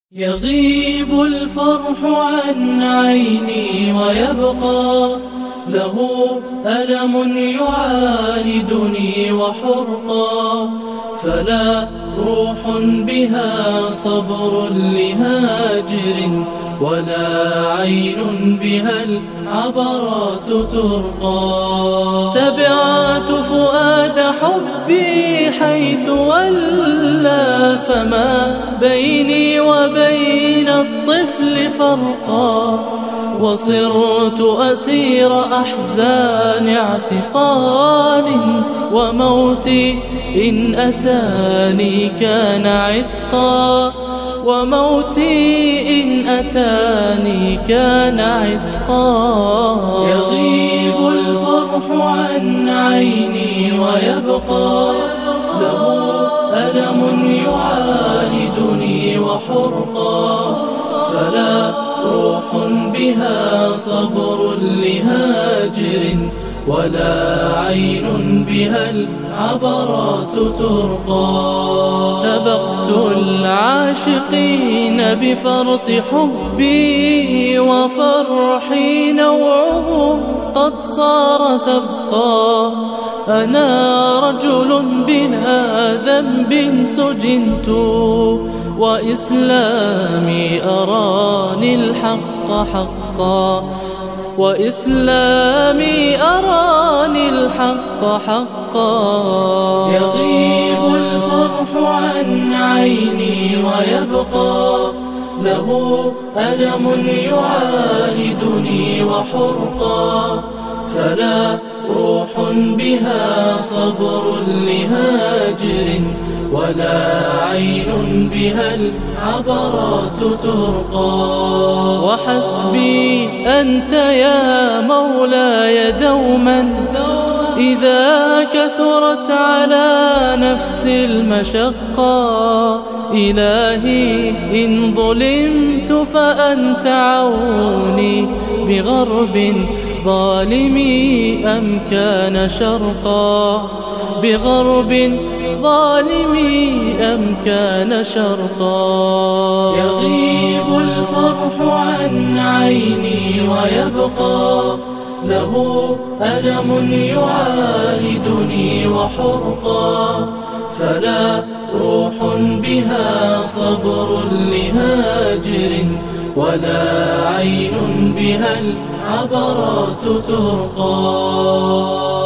يغيب الفرح عن عيني ويبقى له ألم يعاندني وحرقا، فلا روح بها صبر لهاجر ولا عين بها العبرات ترقى. تبعت فؤاد حبي حيث ولى، فما بيني وبين الطفل فرقا، وصرت أسير أحزان اعتقال، وموتي إن أتاني كان عتقا، وموتي إن أتاني كان عتقا. يغيب الفرح عن عيني ويبقى له ألم يعاندني وحرقا، فلا روح بها صبر لهاجر ولا عين بها العبرات ترقى. سبقت العاشقين بفرط حبي، وفرحي نوعه قد صار سبقا. أنا رجل بلا ذنب سجنت، وإسلامي أراني الحق حقا، وإسلامي أراني الحق حقا. يغيب الفرح عن عيني ويبقى له ألم يعاندني وحرقا، فلا روح بها صبر لهاجر ولا عين بها العبرات ترقى. وحسبي أنت يا مولاي دوما، إذا كثرت على نفسي المشقة. إلهي إن ظلمت فأنت عوني، بغرب ظالمي أم كان شرقا، بغرب ظالمي أم كان شرقا. يغيب الفرح عن عيني ويبقى له ألم يعاندني وحرقا، فلا روح بها صبر لهاجر ولا عين بها العبرات ترقى.